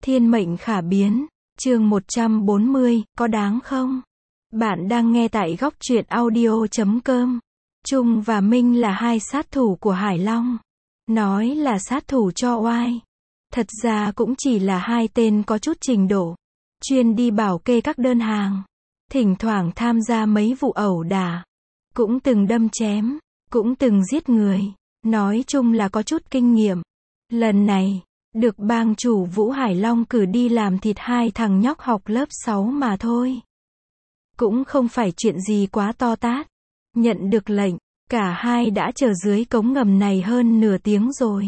Thiên mệnh khả biến, chương 140, có đáng không? Bạn đang nghe tại góc truyện audio.com. Trung và Minh là hai sát thủ của Hải Long. Nói là sát thủ cho oai. Thật ra cũng chỉ là hai tên có chút trình độ. Chuyên đi bảo kê các đơn hàng. Thỉnh thoảng tham gia mấy vụ ẩu đả. Cũng từng đâm chém. Cũng từng giết người. Nói chung là có chút kinh nghiệm. Lần này, được bang chủ Vũ Hải Long cử đi làm thịt hai thằng nhóc học lớp 6 mà thôi. Cũng không phải chuyện gì quá to tát. Nhận được lệnh, cả hai đã chờ dưới cống ngầm này hơn nửa tiếng rồi.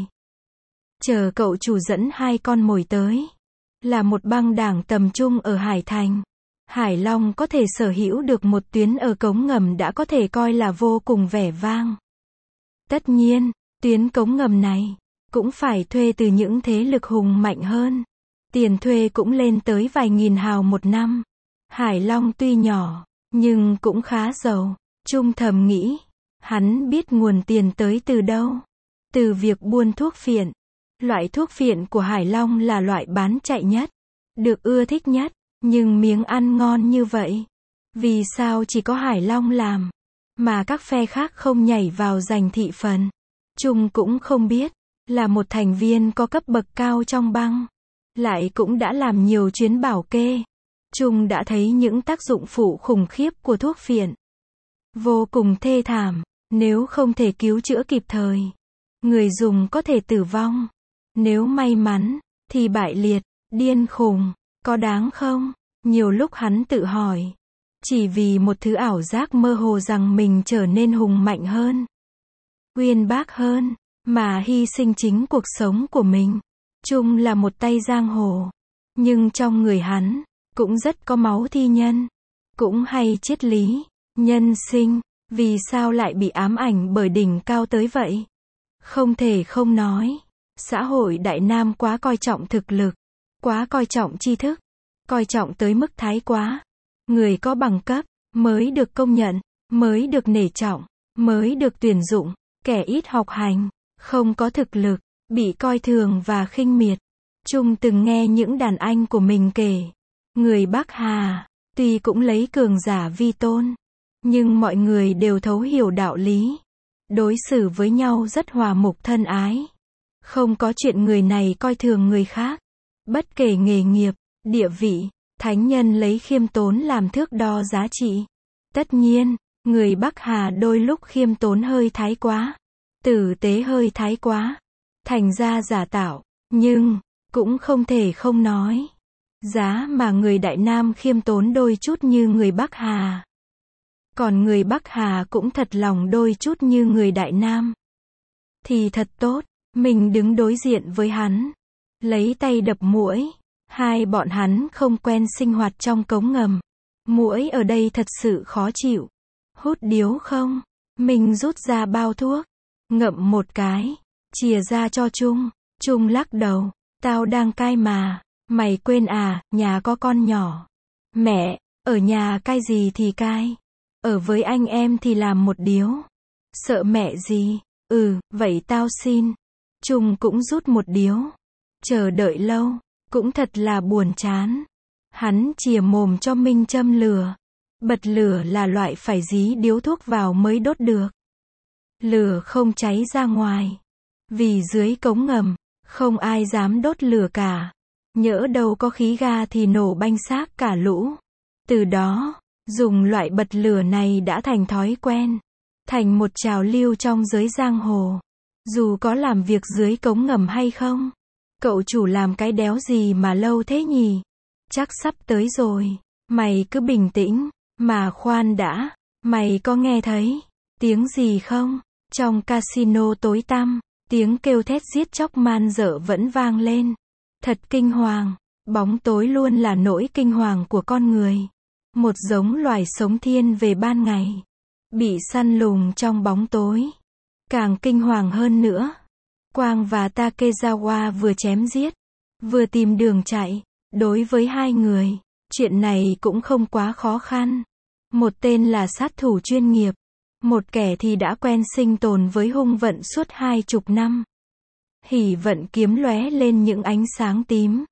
Chờ cậu chủ dẫn hai con mồi tới. Là một băng đảng tầm trung ở Hải Thành. Hải Long có thể sở hữu được một tuyến ở cống ngầm đã có thể coi là vô cùng vẻ vang. Tất nhiên, tuyến cống ngầm này cũng phải thuê từ những thế lực hùng mạnh hơn. Tiền thuê cũng lên tới vài nghìn hào một năm. Hải Long tuy nhỏ, nhưng cũng khá giàu. Trung thầm nghĩ, hắn biết nguồn tiền tới từ đâu. Từ việc buôn thuốc phiện. Loại thuốc phiện của Hải Long là loại bán chạy nhất, được ưa thích nhất, nhưng miếng ăn ngon như vậy. Vì sao chỉ có Hải Long làm, mà các phe khác không nhảy vào giành thị phần? Trung cũng không biết. Là một thành viên có cấp bậc cao trong bang, lại cũng đã làm nhiều chuyến bảo kê. Trung đã thấy những tác dụng phụ khủng khiếp của thuốc phiện. Vô cùng thê thảm, nếu không thể cứu chữa kịp thời, người dùng có thể tử vong. Nếu may mắn, thì bại liệt, điên khùng, có đáng không? Nhiều lúc hắn tự hỏi, chỉ vì một thứ ảo giác mơ hồ rằng mình trở nên hùng mạnh hơn, uyên bác hơn, mà hy sinh chính cuộc sống của mình. Trung là một tay giang hồ, nhưng trong người hắn cũng rất có máu thi nhân, cũng hay triết lý nhân sinh. Vì sao lại bị ám ảnh bởi đỉnh cao tới vậy? Không thể không nói, xã hội Đại Nam quá coi trọng thực lực, quá coi trọng tri thức, coi trọng tới mức thái quá. Người có bằng cấp mới được công nhận, mới được nể trọng, mới được tuyển dụng. Kẻ ít học hành, không có thực lực, bị coi thường và khinh miệt. Trung từng nghe những đàn anh của mình kể, người Bắc Hà, tuy cũng lấy cường giả vi tôn, nhưng mọi người đều thấu hiểu đạo lý. Đối xử với nhau rất hòa mục thân ái. Không có chuyện người này coi thường người khác. Bất kể nghề nghiệp, địa vị, thánh nhân lấy khiêm tốn làm thước đo giá trị. Tất nhiên, người Bắc Hà đôi lúc khiêm tốn hơi thái quá. Tử tế hơi thái quá, thành ra giả tạo, nhưng cũng không thể không nói. Giá mà người Đại Nam khiêm tốn đôi chút như người Bắc Hà. Còn người Bắc Hà cũng thật lòng đôi chút như người Đại Nam. Thì thật tốt, mình đứng đối diện với hắn, lấy tay đập muỗi. Hai bọn hắn không quen sinh hoạt trong cống ngầm. Muỗi ở đây thật sự khó chịu. Hút điếu không? Mình rút ra bao thuốc, ngậm một cái, chìa ra cho Trung. Trung lắc đầu, tao đang cai mà. Mày quên à, nhà có con nhỏ. Mẹ, ở nhà cai gì thì cai. Ở với anh em thì làm một điếu. Sợ mẹ gì? Vậy tao xin. Trung cũng rút một điếu. Chờ đợi lâu, cũng thật là buồn chán. Hắn chìa mồm cho Minh châm lửa. Bật lửa là loại phải dí điếu thuốc vào mới đốt được. Lửa không cháy ra ngoài. Vì dưới cống ngầm, không ai dám đốt lửa cả. Nhỡ đâu có khí ga thì nổ banh xác cả lũ. Từ đó, dùng loại bật lửa này đã thành thói quen. Thành một trào lưu trong giới giang hồ. Dù có làm việc dưới cống ngầm hay không. Cậu chủ làm cái đéo gì mà lâu thế nhỉ? Chắc sắp tới rồi. Mày cứ bình tĩnh. Mà khoan đã, mày có nghe thấy tiếng gì không? Trong casino tối tăm, tiếng kêu thét giết chóc man dợ vẫn vang lên. Thật kinh hoàng. Bóng tối luôn là nỗi kinh hoàng của con người. Một giống loài sống thiên về ban ngày, bị săn lùng trong bóng tối, càng kinh hoàng hơn nữa. Quang và Takezawa vừa chém giết, vừa tìm đường chạy. Đối với hai người, chuyện này cũng không quá khó khăn. Một tên là sát thủ chuyên nghiệp, một kẻ thì đã quen sinh tồn với hung vận suốt 20 năm. Hỉ vận kiếm lóe lên những ánh sáng tím.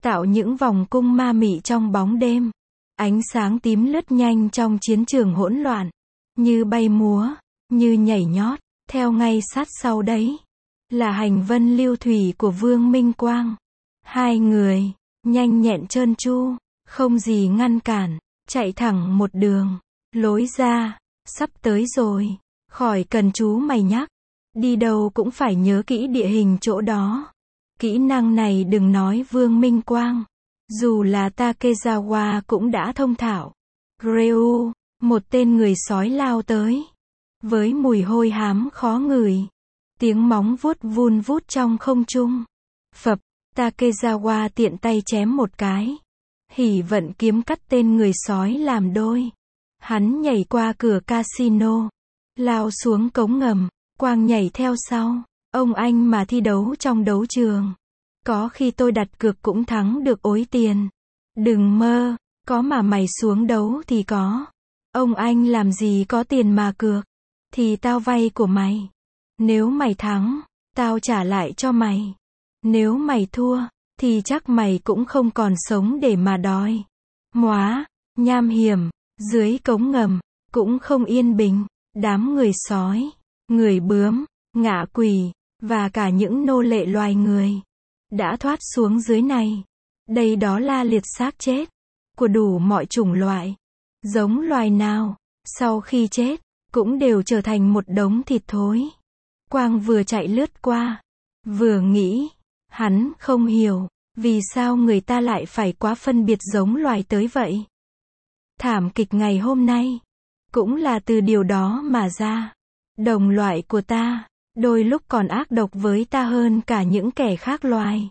tạo những vòng cung ma mị trong bóng đêm. Ánh sáng tím lướt nhanh trong chiến trường hỗn loạn, như bay múa, như nhảy nhót, theo ngay sát sau đấy là hành vân lưu thủy của Vương Minh Quang. Hai người, nhanh nhẹn trơn tru, không gì ngăn cản, chạy thẳng một đường, lối ra, sắp tới rồi, khỏi cần chú mày nhắc, đi đâu cũng phải nhớ kỹ địa hình chỗ đó. Kỹ năng này đừng nói Vương Minh Quang, dù là Takezawa cũng đã thông thạo. Reu, một tên người sói lao tới, với mùi hôi hám khó ngửi, tiếng móng vuốt vun vút trong không trung. Phập, Takezawa tiện tay chém một cái, hỉ vận kiếm cắt tên người sói làm đôi. Hắn nhảy qua cửa casino, lao xuống cống ngầm, Quang nhảy theo sau. Ông anh mà thi đấu trong đấu trường, có khi tôi đặt cược cũng thắng được ối tiền. Đừng mơ, có mà mày xuống đấu thì có. Ông anh làm gì có tiền mà cược, thì tao vay của mày. Nếu mày thắng, tao trả lại cho mày. Nếu mày thua, thì chắc mày cũng không còn sống để mà đòi. Móa, nham hiểm, dưới cống ngầm, cũng không yên bình. Đám người sói, người bướm, ngạ quỷ, và cả những nô lệ loài người đã thoát xuống dưới này. Đây đó là liệt xác chết của đủ mọi chủng loại. Giống loài nào, sau khi chết, cũng đều trở thành một đống thịt thối. Quang vừa chạy lướt qua, vừa nghĩ, hắn không hiểu, vì sao người ta lại phải quá phân biệt giống loài tới vậy. Thảm kịch ngày hôm nay, cũng là từ điều đó mà ra. Đồng loại của ta, đôi lúc còn ác độc với ta hơn cả những kẻ khác loài.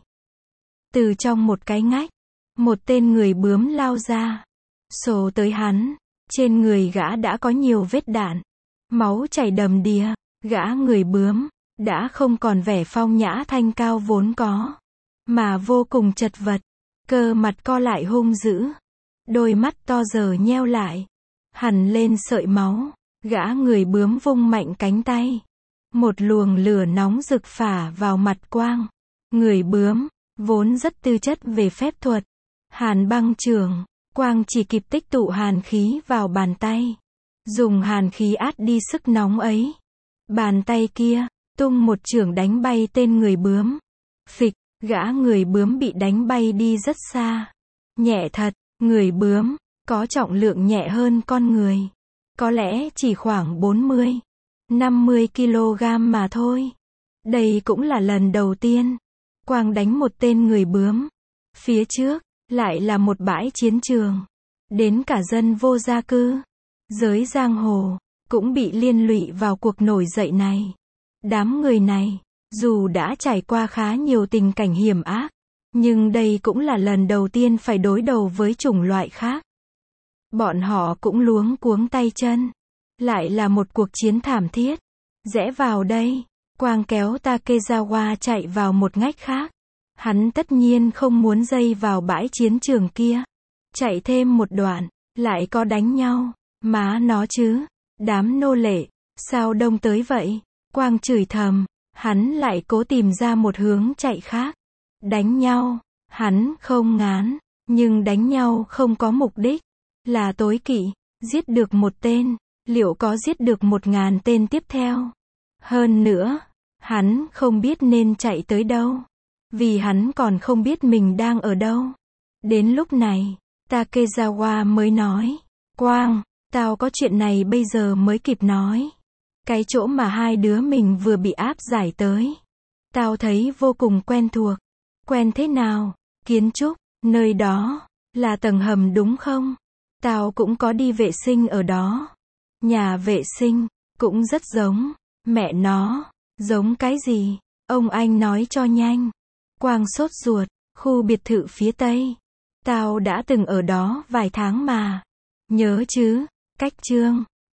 Từ trong một cái ngách, một tên người bướm lao ra, sổ tới hắn. Trên người gã đã có nhiều vết đạn, máu chảy đầm đìa. Gã người bướm đã không còn vẻ phong nhã thanh cao vốn có, mà vô cùng chật vật. Cơ mặt co lại hung dữ, đôi mắt to dờ nheo lại, hằn lên sợi máu. Gã người bướm vung mạnh cánh tay, một luồng lửa nóng rực phả vào mặt Quang. Người bướm vốn rất tư chất về phép thuật, hàn băng chưởng. Quang chỉ kịp tích tụ hàn khí vào bàn tay, dùng hàn khí át đi sức nóng ấy. Bàn tay kia tung một chưởng đánh bay tên người bướm. Phịch, gã người bướm bị đánh bay đi rất xa. Nhẹ thật, người bướm có trọng lượng nhẹ hơn con người, có lẽ chỉ khoảng 40-50 kg mà thôi. Đây cũng là lần đầu tiên Quang đánh một tên người bướm. Phía trước lại là một bãi chiến trường, đến cả dân vô gia cư, giới giang hồ cũng bị liên lụy vào cuộc nổi dậy này. Đám người này, dù đã trải qua khá nhiều tình cảnh hiểm ác, nhưng đây cũng là lần đầu tiên phải đối đầu với chủng loại khác. Bọn họ cũng luống cuống tay chân. Lại là một cuộc chiến thảm thiết. Rẽ vào đây, Quang kéo Takezawa chạy vào một ngách khác. Hắn tất nhiên không muốn dây vào bãi chiến trường kia. Chạy thêm một đoạn, lại có đánh nhau. Má nó chứ, đám nô lệ, sao đông tới vậy? Quang chửi thầm, hắn lại cố tìm ra một hướng chạy khác. Đánh nhau, hắn không ngán, nhưng đánh nhau không có mục đích, là tối kỵ. Giết được một tên, liệu có giết được 1000 tên tiếp theo? Hơn nữa, hắn không biết nên chạy tới đâu, vì hắn còn không biết mình đang ở đâu. Đến lúc này, Takezawa mới nói, Quang, tao có chuyện này bây giờ mới kịp nói. Cái chỗ mà hai đứa mình vừa bị áp giải tới, tao thấy vô cùng quen thuộc. Quen thế nào? Kiến trúc, nơi đó, là tầng hầm đúng không? Tao cũng có đi vệ sinh ở đó. Nhà vệ sinh, cũng rất giống. Mẹ nó, giống cái gì? Ông anh nói cho nhanh. Quang sốt ruột, khu biệt thự phía Tây. Tao đã từng ở đó vài tháng mà. Nhớ chứ, cách Trương